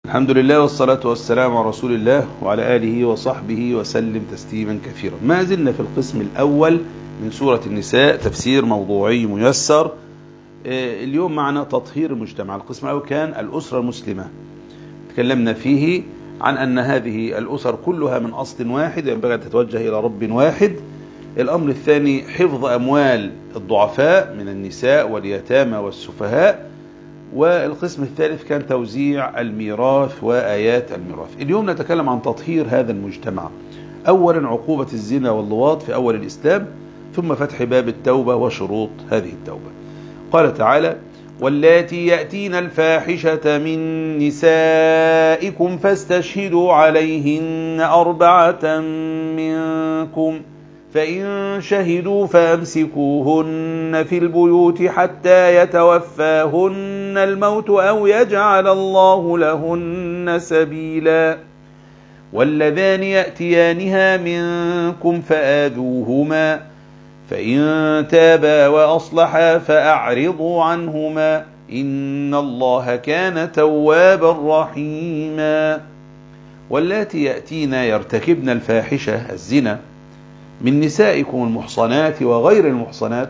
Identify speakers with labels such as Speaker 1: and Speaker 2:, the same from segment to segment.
Speaker 1: الحمد لله والصلاة والسلام على رسول الله وعلى آله وصحبه وسلم تسليما كثيرا. ما زلنا في القسم الأول من سورة النساء، تفسير موضوعي ميسر. اليوم معنا تطهير المجتمع. القسم الأول كان الأسرة المسلمة، تكلمنا فيه عن أن هذه الأسر كلها من أصل واحد ينبغي أن تتوجه إلى رب واحد. الأمر الثاني حفظ أموال الضعفاء من النساء واليتامى والسفهاء. والقسم الثالث كان توزيع الميراث وآيات الميراث. اليوم نتكلم عن تطهير هذا المجتمع. أولا عقوبة الزنا واللواط في أول الإسلام، ثم فتح باب التوبة وشروط هذه التوبة. قال تعالى: واللاتي يأتين الفاحشة من نسائكم فاستشهدوا عليهن 4 منكم، فإن شهدوا فأمسكوهن في البيوت حتى يتوفاهن الموت أو يجعل الله لهن سبيلا. واللذان يأتيانها منكم فآذوهما، فإن تابا وأصلحا فأعرضوا عنهما، إن الله كان توابا رحيما. واللاتي يأتين يرتكبن الفاحشة الزنا من نسائكم المحصنات وغير المحصنات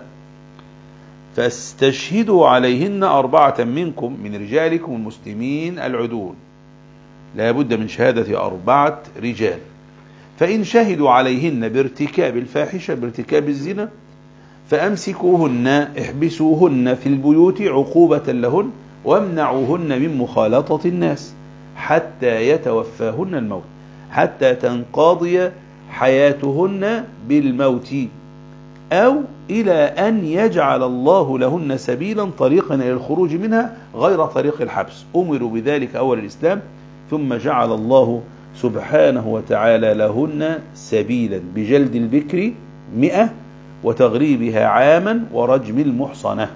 Speaker 1: فاستشهدوا عليهن 4 منكم من رجالكم المسلمين العدول، لا بد من شهادة 4 رجال. فإن شهدوا عليهن بارتكاب الفاحشة، بارتكاب الزنا، فأمسكوهن، احبسوهن في البيوت عقوبة لهن، وامنعوهن من مخالطة الناس حتى يتوفاهن الموت، حتى تنقضي حياتهن بالموت، أو إلى أن يجعل الله لهن سبيلا، طريقا إلى الخروج منها غير طريق الحبس. أمروا بذلك أول الإسلام، ثم جعل الله سبحانه وتعالى لهن سبيلا بجلد البكر 100 وتغريبها عاما ورجم المحصنة.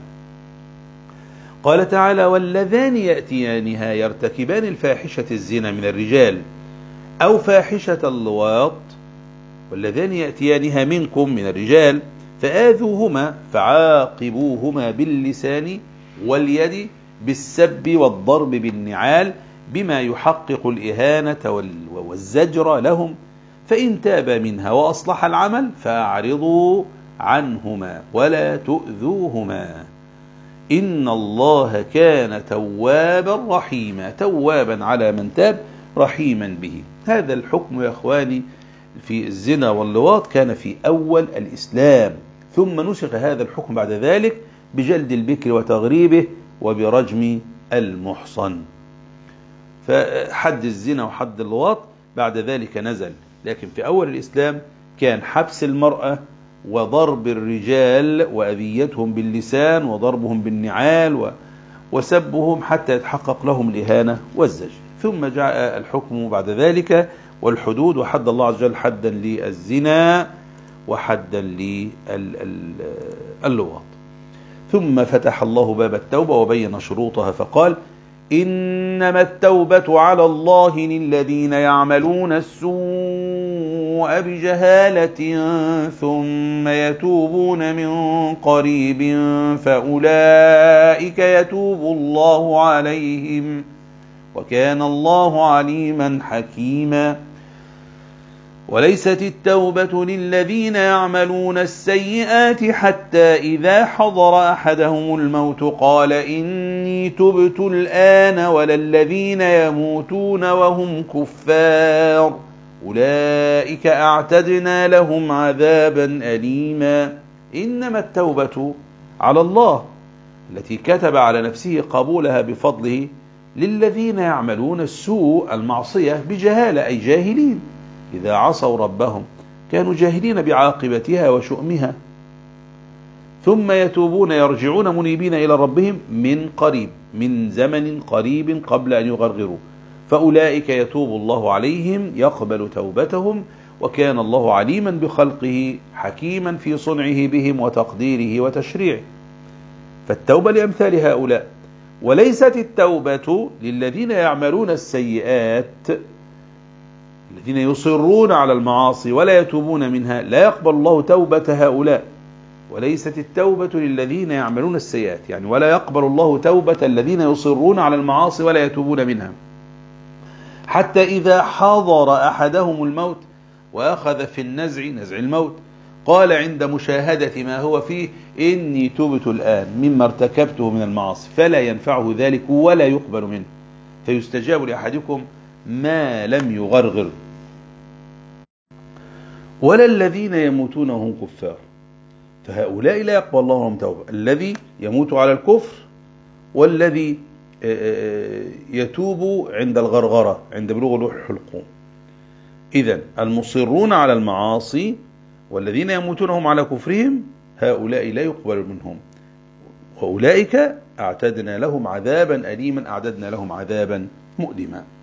Speaker 1: قال تعالى: واللذان يأتيانها يرتكبان الفاحشة الزنا من الرجال أو فاحشة اللواط، واللذان يأتيانها منكم من الرجال فآذوهما، فعاقبوهما باللسان واليد بالسب والضرب بالنعال بما يحقق الإهانة والزجر لهم، فإن تابا منها وأصلح العمل فأعرضوا عنهما ولا تؤذوهما، إن الله كان توابا رحيما. توابا على من تاب، رحيما به. هذا الحكم يا أخواني في الزنا واللواط كان في أول الإسلام، ثم نسخ هذا الحكم بعد ذلك بجلد البكر وتغريبه وبرجم المحصن. فحد الزنا وحد اللواط بعد ذلك نزل، لكن في أول الإسلام كان حبس المرأة وضرب الرجال وأذيتهم باللسان وضربهم بالنعال وسبهم حتى يتحقق لهم الإهانة والزجر. ثم جاء الحكم بعد ذلك والحدود، وحد الله عز وجل حدا للزنا وحدا للواط. ثم فتح الله باب التوبة وبين شروطها فقال: إنما التوبة على الله للذين يعملون السوء بجهالة ثم يتوبون من قريب فأولئك يتوب الله عليهم، وكان الله عليما حكيما. وليست التوبة للذين يعملون السيئات حتى إذا حضر أحدهم الموت قال إني تبت الآن، ولا الذين يموتون وهم كفار أولئك أعتدنا لهم عذابا أليما. إنما التوبة على الله التي كتب على نفسه قبولها بفضله للذين يعملون السوء، المعصية، بجهالة، أي جاهلين. إذا عصوا ربهم كانوا جاهلين بعاقبتها وشؤمها، ثم يتوبون يرجعون منيبين إلى ربهم من قريب، من زمن قريب قبل أن يغرغروا، فأولئك يتوب الله عليهم، يقبل توبتهم، وكان الله عليما بخلقه حكيما في صنعه بهم وتقديره وتشريعه. فالتوبة لأمثال هؤلاء. وليست التوبة للذين يعملون السيئات، الذين يصرون على المعاصي ولا يتوبون منها، لا يقبل الله توبة هؤلاء. وليست التوبة للذين يعملون السيئات، يعني ولا يقبل الله توبة الذين يصرون على المعاصي ولا يتوبون منها. حتى إذا حضر أحدهم الموت وأخذ في نزع الموت قال عند مشاهدة ما هو فيه إني تبت الآن مما ارتكبته من المعاصي، فلا ينفعه ذلك ولا يقبل منه، فيستجاب لأحدكم ما لم يغرغر. ولا الذين يموتون وهم كفار، فهؤلاء لا يقبل الله لهم توبة، الذي يموت على الكفر والذي يتوب عند الغرغرة عند بلوغ الحلقوم. إذن المصرون على المعاصي والذين يموتون هم على كفرهم هؤلاء لا يقبل منهم، وأولئك أعتدنا لهم عذابا أليما، أعددنا لهم عذابا مؤلما.